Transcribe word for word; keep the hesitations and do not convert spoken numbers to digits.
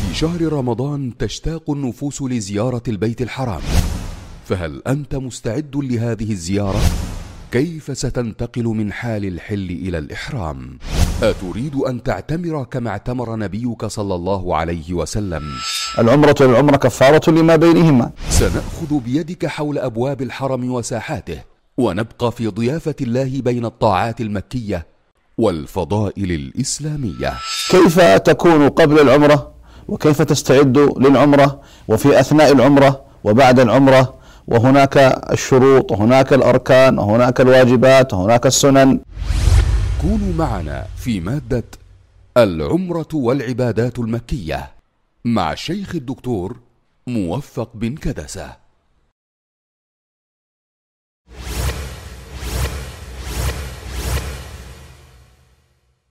في شهر رمضان تشتاق النفوس لزيارة البيت الحرام، فهل أنت مستعد لهذه الزيارة؟ كيف ستنتقل من حال الحل إلى الإحرام؟ أتريد أن تعتمر كما اعتمر نبيك صلى الله عليه وسلم؟ العمرة للعمرة كفارة لما بينهما. سنأخذ بيدك حول أبواب الحرم وساحاته، ونبقى في ضيافة الله بين الطاعات المكية والفضائل الإسلامية. كيف تكون قبل العمرة، وكيف تستعد للعمرة، وفي أثناء العمرة وبعد العمرة، وهناك الشروط وهناك الأركان وهناك الواجبات وهناك السنن. كونوا معنا في مادة العمرة والعبادات المكية مع الشيخ الدكتور موفق بن كدسة.